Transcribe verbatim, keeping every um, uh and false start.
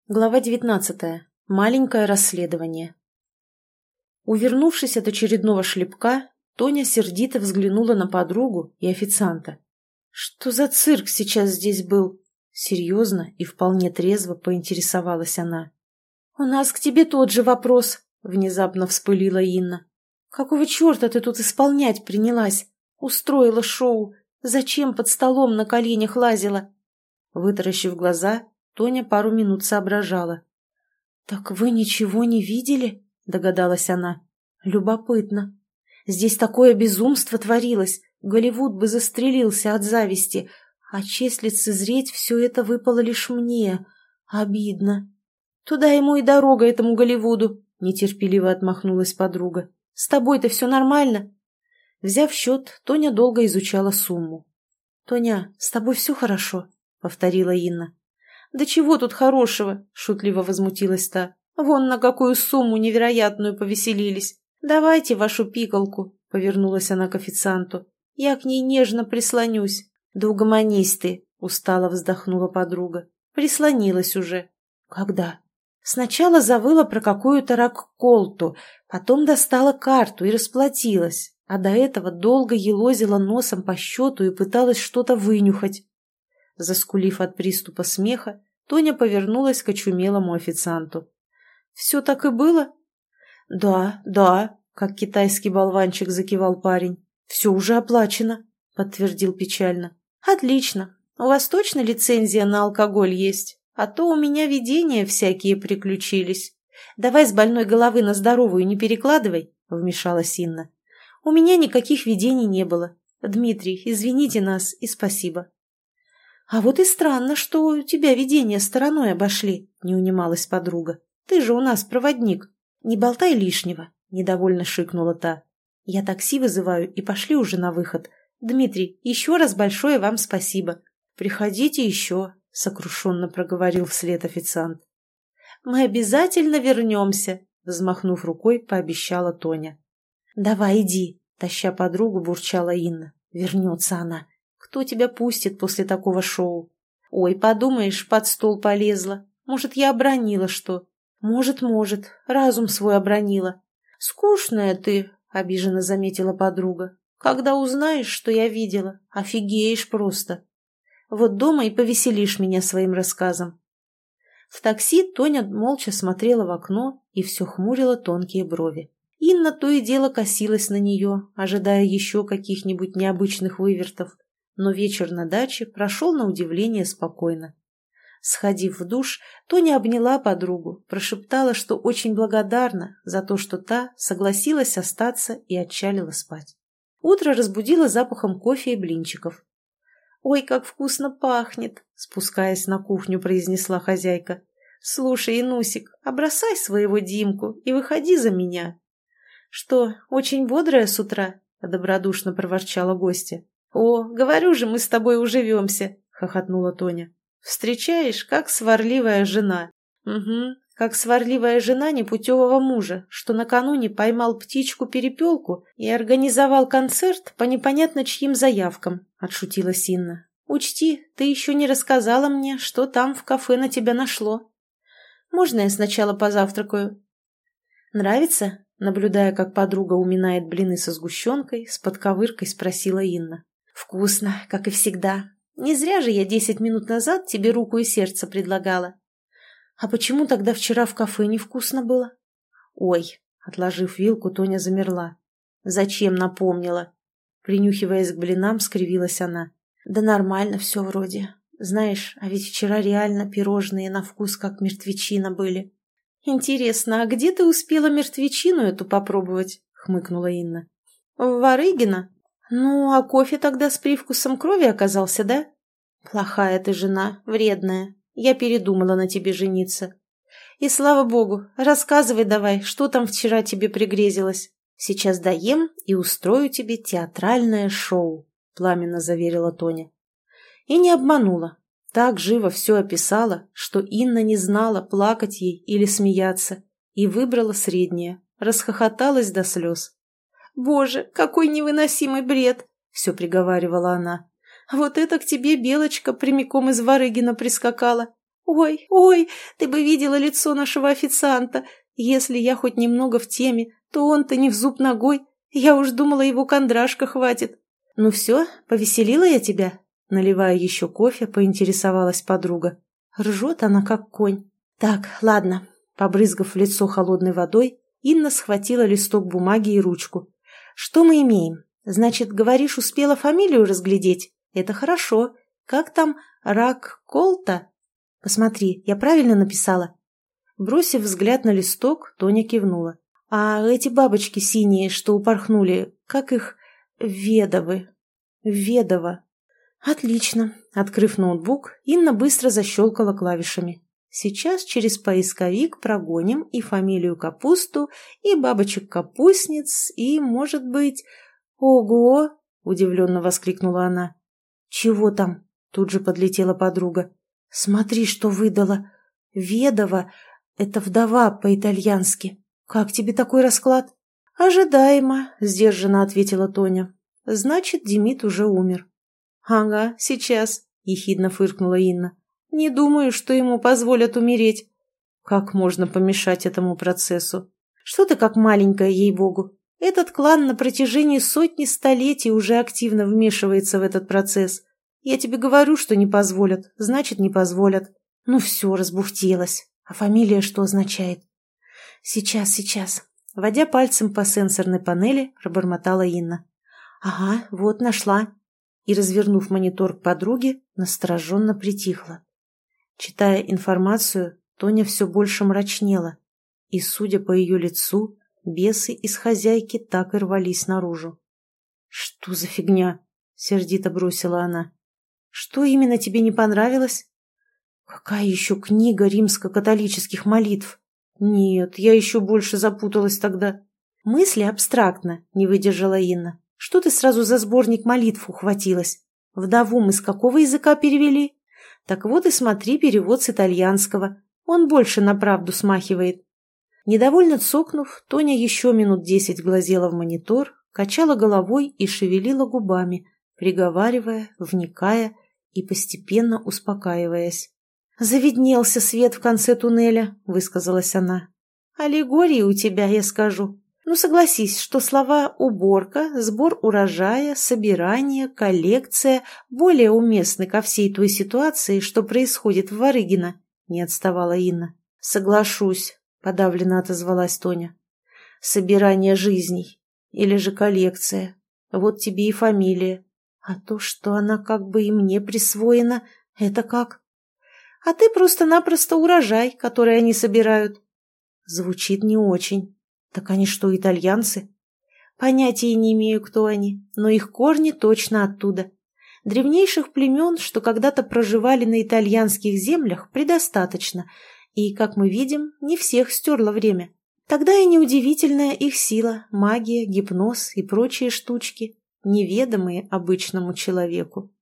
Глава девятнадцатая. Маленькое расследование. Увернувшись от очередного шлепка, Тоня сердито взглянула на подругу и официанта. «Что за цирк сейчас здесь был?» Серьезно и вполне трезво поинтересовалась она. «У нас к тебе тот же вопрос», — внезапно вспылила Инна. «Какого черта ты тут исполнять принялась? Устроила шоу. Зачем под столом на коленях лазила?» Вытаращив глаза, Тоня пару минут соображала. «Так вы ничего не видели?» – догадалась она. «Любопытно. Здесь такое безумство творилось, Голливуд бы застрелился от зависти, а честь лицезреть все это выпало лишь мне. Обидно. Туда ему и дорога, этому Голливуду», – нетерпеливо отмахнулась подруга. «С тобой-то все нормально?» Взяв счет, Тоня долго изучала сумму. «Тоня, с тобой все хорошо?» – повторила Инна. «Да чего тут хорошего?» – шутливо возмутилась та. «Вон на какую сумму невероятную повеселились. Давайте вашу пикалку», – повернулась она к официанту. «Я к ней нежно прислонюсь». «Да угомонись ты», – устало вздохнула подруга. «Прислонилась уже». «Когда?» «Сначала завыла про какую-то рак-колту, потом достала карту и расплатилась, а до этого долго елозила носом по счету и пыталась что-то вынюхать». Заскулив от приступа смеха, Тоня повернулась к очумелому официанту. «Все так и было?» «Да, да», — как китайский болванчик закивал парень. «Все уже оплачено», — подтвердил печально. «Отлично. У вас точно лицензия на алкоголь есть? А то у меня видения всякие приключились. Давай с больной головы на здоровую не перекладывай», — вмешалась Инна. «У меня никаких видений не было. Дмитрий, извините нас и спасибо». «А вот и странно, что у тебя видения стороной обошли», — не унималась подруга. «Ты же у нас проводник. Не болтай лишнего», — недовольно шикнула та. «Я такси вызываю и пошли уже на выход. Дмитрий, еще раз большое вам спасибо». «Приходите еще», — сокрушенно проговорил вслед официант. «Мы обязательно вернемся», — взмахнув рукой, пообещала Тоня. «Давай иди», — таща подругу, бурчала Инна. «Вернется она. Кто тебя пустит после такого шоу? Ой, подумаешь, под стол полезла. Может, я обронила что? Может, может, разум свой обронила. Скучная ты, обиженно заметила подруга. Когда узнаешь, что я видела, офигеешь просто. Вот дома и повеселишь меня своим рассказом». В такси Тоня молча смотрела в окно и все хмурила тонкие брови. Инна то и дело косилась на нее, ожидая еще каких-нибудь необычных вывертов. Но вечер на даче прошел на удивление спокойно. Сходив в душ, Тоня обняла подругу, прошептала, что очень благодарна за то, что та согласилась остаться и отчалила спать. Утро разбудило запахом кофе и блинчиков. «Ой, как вкусно пахнет!» — спускаясь на кухню, произнесла хозяйка. «Слушай, Инусик, обросай своего Димку и выходи за меня». «Что, очень бодрая с утра?» — добродушно проворчала гостья. «О, говорю же, мы с тобой уживемся», — хохотнула Тоня. «Встречаешь, как сварливая жена». «Угу, как сварливая жена непутевого мужа, что накануне поймал птичку-перепелку и организовал концерт по непонятно чьим заявкам», — отшутилась Инна. «Учти, ты еще не рассказала мне, что там в кафе на тебя нашло. Можно я сначала позавтракаю?» «Нравится?» — наблюдая, как подруга уминает блины со сгущенкой, с подковыркой спросила Инна. «Вкусно, как и всегда. Не зря же я десять минут назад тебе руку и сердце предлагала». «А почему тогда вчера в кафе невкусно было?» «Ой», — отложив вилку, Тоня замерла. «Зачем напомнила?» Принюхиваясь к блинам, скривилась она. «Да нормально все вроде. Знаешь, а ведь вчера реально пирожные на вкус как мертвечина были». «Интересно, а где ты успела мертвечину эту попробовать?» — хмыкнула Инна. «В Варыгино? Ну, а кофе тогда с привкусом крови оказался, да? Плохая ты жена, вредная. Я передумала на тебе жениться. И слава богу, рассказывай давай, что там вчера тебе пригрезилось. Сейчас доем и устрою тебе театральное шоу», — пламенно заверила Тоня. И не обманула. Так живо все описала, что Инна не знала, плакать ей или смеяться, и выбрала среднее, расхохоталась до слез. «Боже, какой невыносимый бред!» — все приговаривала она. «Вот это к тебе Белочка прямиком из Варыгина прискакала. Ой, ой, ты бы видела лицо нашего официанта. Если я хоть немного в теме, то он-то не в зуб ногой. Я уж думала, его кондрашка хватит. Ну все, повеселила я тебя?» Наливая еще кофе, поинтересовалась подруга. Ржет она, как конь. «Так, ладно». Побрызгав в лицо холодной водой, Инна схватила листок бумаги и ручку. «Что мы имеем? Значит, говоришь, успела фамилию разглядеть? Это хорошо. Как там? Рак Колта? Посмотри, я правильно написала?» Бросив взгляд на листок, Тоня кивнула. «А эти бабочки синие, что упорхнули, как их? Ведовы. Ведова». «Отлично». Открыв ноутбук, Инна быстро защелкала клавишами. «Сейчас через поисковик прогоним и фамилию Капусту, и бабочек-капустниц, и, может быть...» «Ого!» – удивленно воскликнула она. «Чего там?» – тут же подлетела подруга. «Смотри, что выдала. Ведова – это вдова по-итальянски. Как тебе такой расклад?» «Ожидаемо», – сдержанно ответила Тоня. «Значит, Демид уже умер». «Ага, сейчас», – ехидно фыркнула Инна. «Не думаю, что ему позволят умереть». «Как можно помешать этому процессу?» «Что ты как маленькая, ей-богу? Этот клан на протяжении сотни столетий уже активно вмешивается в этот процесс. Я тебе говорю, что не позволят, значит, не позволят». «Ну все, разбухтелась. А фамилия что означает?» «Сейчас, сейчас». Водя пальцем по сенсорной панели, пробормотала Инна. «Ага, вот нашла». И, развернув монитор к подруге, настороженно притихла. Читая информацию, Тоня все больше мрачнела, и, судя по ее лицу, бесы из хозяйки так и рвались наружу. «Что за фигня?» — сердито бросила она. «Что именно тебе не понравилось?» «Какая еще книга римско-католических молитв? Нет, я еще больше запуталась тогда». «Мысли абстрактно», — не выдержала Инна. «Что ты сразу за сборник молитв ухватилась? Вдову мы с какого языка перевели?» «Так вот и смотри перевод с итальянского. Он больше на правду смахивает». Недовольно цокнув, Тоня еще минут десять глазела в монитор, качала головой и шевелила губами, приговаривая, вникая и постепенно успокаиваясь. «Завиднелся свет в конце туннеля», — высказалась она. «Аллегории у тебя, я скажу. Ну, согласись, что слова «уборка», «сбор урожая», «собирание», «коллекция» более уместны ко всей той ситуации, что происходит в Варыгино», — не отставала Инна. «Соглашусь», — подавленно отозвалась Тоня. «Собирание жизней. Или же коллекция. Вот тебе и фамилия. А то, что она как бы и мне присвоена, это как? А ты просто-напросто урожай, который они собирают». Звучит не очень. Так они что, итальянцы? Понятия не имею, кто они, но их корни точно оттуда. Древнейших племен, что когда-то проживали на итальянских землях, предостаточно, и, как мы видим, не всех стерло время. Тогда и неудивительная их сила, магия, гипноз и прочие штучки, неведомые обычному человеку.